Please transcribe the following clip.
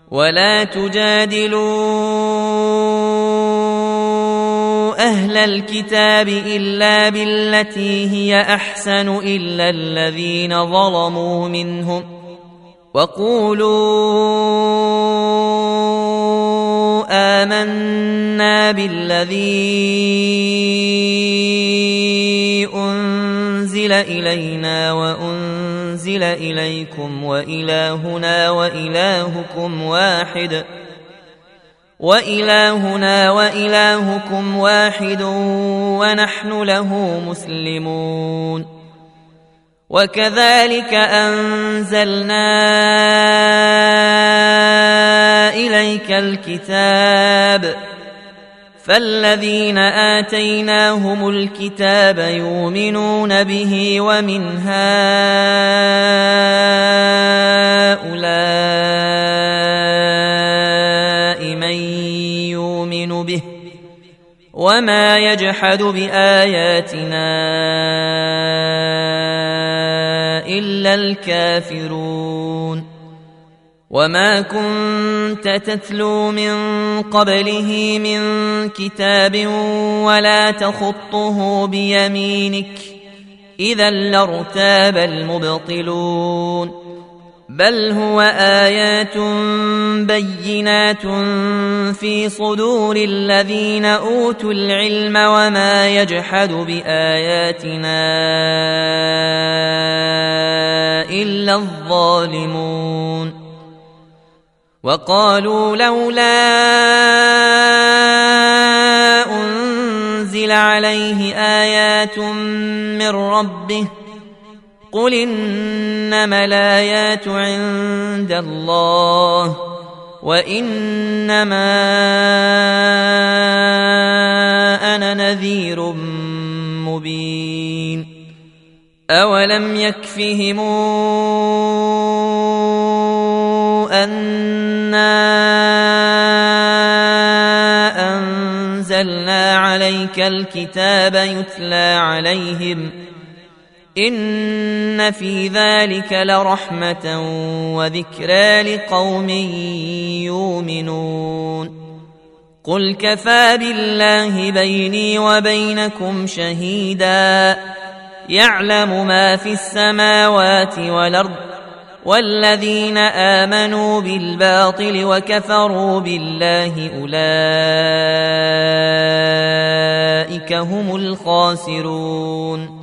ولا تجادلوا أهل الكتاب إلا بالتي هي أحسن إلا الذين ظلموا منهم وقولوا آمنا بالذي أنزل إلينا وأنزل إليكم وإلهنا وإلهكم واحد ونحن له مسلمون وكذلك أنزلنا إليك الكتاب فالذين آتيناهم الكتاب يؤمنون به ومن هؤلاء من يؤمن به وما يجحد بآياتنا إلا الكافرون وما كنت تتلو من قبله من كتاب ولا تخطه بيمينك إذا لارتاب المبطلون بل هو آيات بينات في صدور الذين أوتوا العلم وما يجحد بآياتنا إلا الظالمون وقالوا لولا أنزل عليه آيات من ربه قل إنما الآيات عند الله وإنما أنا نذير مبين أولم يكفهم أنا أنزلنا عليك الكتاب يتلى عليهم إن في ذلك لرحمة وذكرى لقوم يؤمنون قل كفى بالله بيني وبينكم شهيدا يعلم ما في السماوات والأرض والذين آمنوا بالباطل وكفروا بالله أولئك هم الخاسرون